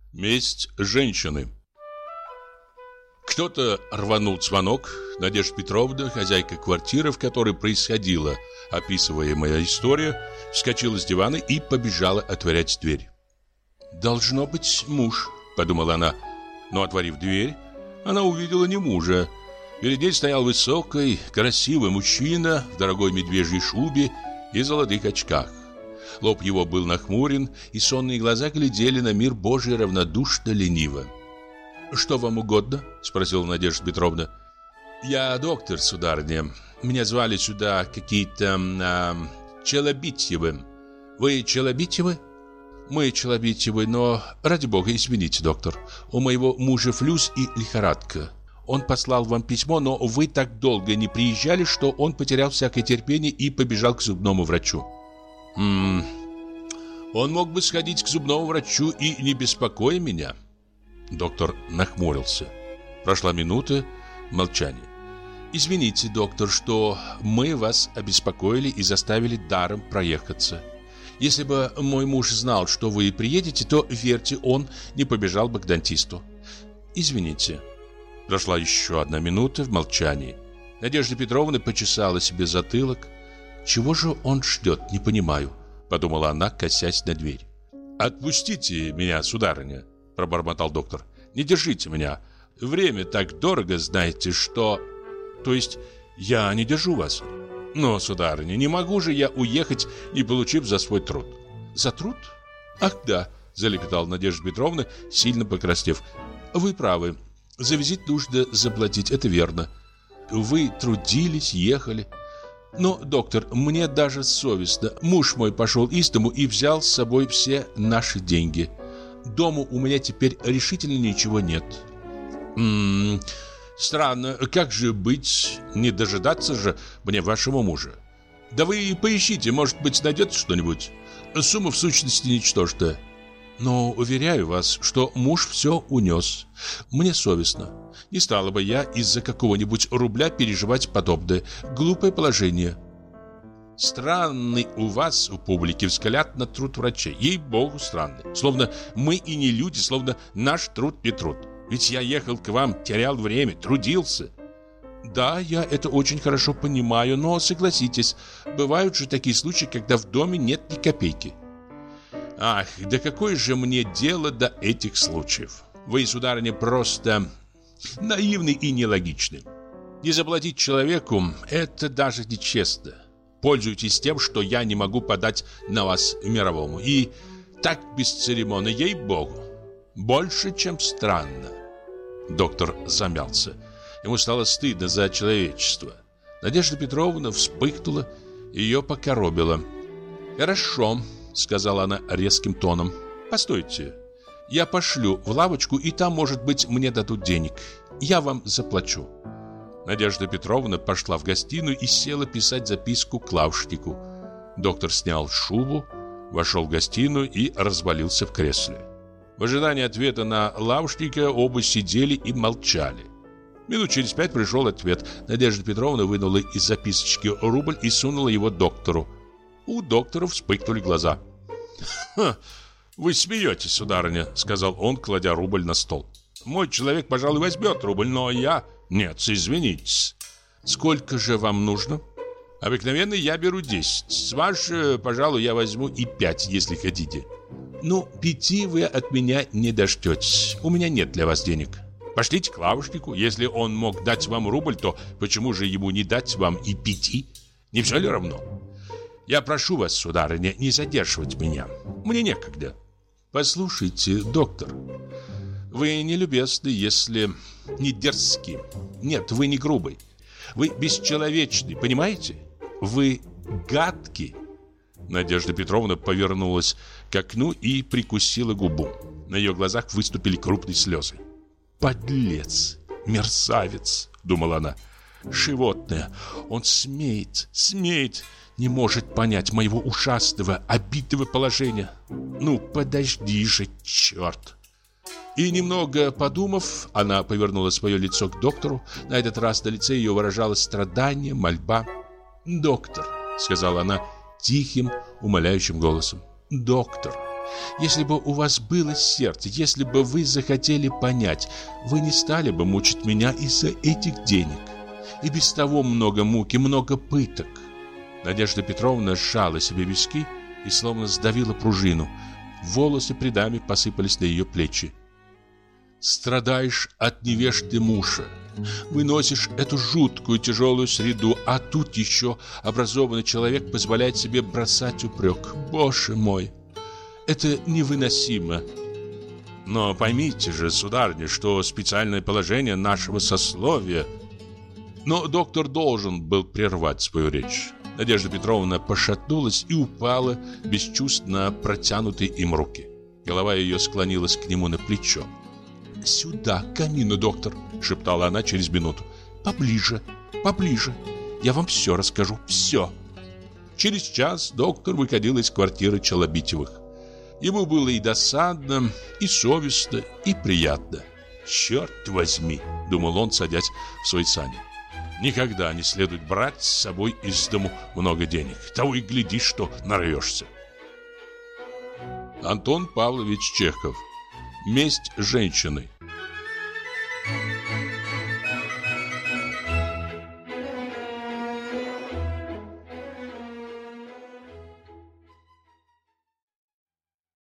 Месть женщины. Кто-то рванул звонок. Надежда Петровна, хозяйка квартиры, в которой происходила описываемая история, вскочила с дивана и побежала отворять дверь. «Должно быть муж», — подумала она. Но, отворив дверь, она увидела не мужа. Перед ней стоял высокий, красивый мужчина в дорогой медвежьей шубе и золотых очках. Лоб его был нахмурен, и сонные глаза глядели на мир Божий равнодушно-лениво. «Что вам угодно?» — спросила Надежда Петровна. «Я доктор, сударыня. Меня звали сюда какие-то Челобитьевы. Вы Челобитьевы?» «Мы Челобитьевы, но, ради бога, извините, доктор. У моего мужа флюс и лихорадка. Он послал вам письмо, но вы так долго не приезжали, что он потерял всякое терпение и побежал к зубному врачу». Он мог бы сходить к зубному врачу и не беспокоя меня. Доктор нахмурился. Прошла минута молчания. «Извините, доктор, что мы вас обеспокоили и заставили даром проехаться. Если бы мой муж знал, что вы приедете, то, верьте, он не побежал бы к дантисту. Извините». Прошла еще одна минута в молчании. Надежда Петровна почесала себе затылок. «Чего же он ждет, не понимаю», — подумала она, косясь на дверь. «Отпустите меня, сударыня», — пробормотал доктор. «Не держите меня. Время так дорого, знаете, что...» «То есть я не держу вас?» «Но, сударыня, не могу же я уехать, не получив за свой труд». «За труд? Ах, да», — залепетала Надежда Петровна, сильно покраснев. «Вы правы. За визит нужно заплатить, это верно. Вы трудились, ехали. Но, доктор, мне даже совестно. Муж мой пошел из дому и взял с собой все наши деньги. Дома у меня теперь решительно ничего нет». Странно, как же быть, не дожидаться же мне вашего мужа? Да вы поищите, может быть, найдется что-нибудь. Сумма в сущности ничтожная. Но уверяю вас, что муж все унес. Мне совестно. Не стала бы я из-за какого-нибудь рубля переживать подобное глупое положение. Странный у вас, у публики, взгляд на труд врачей. Ей-богу, странный. Словно мы и не люди, словно наш труд не труд. Ведь я ехал к вам, терял время, трудился. Да, я это очень хорошо понимаю, но согласитесь, бывают же такие случаи, когда в доме нет ни копейки. Ах, да какое же мне дело до этих случаев? Вы, сударыня, просто наивны и нелогичны. Не заплатить человеку – это даже нечестно. Пользуйтесь тем, что я не могу подать на вас мировому. И так бесцеремонно, ей-богу. Больше, чем странно. Доктор замялся. Ему стало стыдно за человечество. Надежда Петровна вспыхнула, ее покоробило. «Хорошо», — сказала она резким тоном. «Постойте, я пошлю в лавочку, и там, может быть, мне дадут денег. Я вам заплачу». Надежда Петровна пошла в гостиную и села писать записку к лавочнику. Доктор снял шубу, вошел в гостиную и развалился в кресле. В ожидании ответа на лавочника оба сидели и молчали. Минут через 5 пришел ответ. Надежда Петровна вынула из записочки рубль и сунула его доктору. У доктора вспыхнули глаза. «Вы смеетесь, сударыня», — сказал он, кладя рубль на стол. «Мой человек, пожалуй, возьмет рубль, но я... Нет, извините». «Сколько же вам нужно?» «Обыкновенно я беру 10. С вас, пожалуй, я возьму и 5, если хотите». «Ну, 5 вы от меня не дождетесь. У меня нет для вас денег. Пошлите к лавочнику. Если он мог дать вам рубль, то почему же ему не дать вам и 5? Не все ли равно? Я прошу вас, сударыня, не задерживать меня. Мне некогда». «Послушайте, доктор, вы не любезны, если не дерзки. Нет, вы не грубый. Вы бесчеловечный, понимаете? Вы гадкий». Надежда Петровна повернулась к окну и прикусила губу. На ее глазах выступили крупные слезы. «Подлец, мерзавец», — думала она. «Животное, он смеет, не может понять моего ужасного, обидного положения. Ну, подожди же, черт!» И немного подумав, она повернула свое лицо к доктору. На этот раз на лице ее выражалось страдание, мольба. «Доктор», — сказала она тихим, умоляющим голосом, «доктор, Если бы у вас было сердце, если бы вы захотели понять, вы не стали бы мучить меня из-за этих денег. И без того много муки, много пыток». Надежда Петровна сжала себе виски и словно сдавила пружину. Волосы прядями посыпались на ее плечи. «Страдаешь от невежды мужа, выносишь эту жуткую тяжелую среду, а тут еще образованный человек позволяет себе бросать упрек. Боже мой, это невыносимо. Но поймите же, сударыня, что специальное положение нашего сословия...» Но доктор должен был прервать свою речь. Надежда Петровна пошатнулась и упала без чувств на протянутые им руки. Голова ее склонилась к нему на плечо. «Сюда, к камину, доктор», — шептала она через минуту. «Поближе, поближе. Я вам все расскажу, все». Через час доктор выходил из квартиры Челобитевых. Ему было и досадно, и совестно, и приятно. «Черт возьми», — думал он, садясь в свой сани. «Никогда не следует брать с собой из дому много денег. Того и гляди, что нарвешься». Антон Павлович Чехов. «Месть женщины».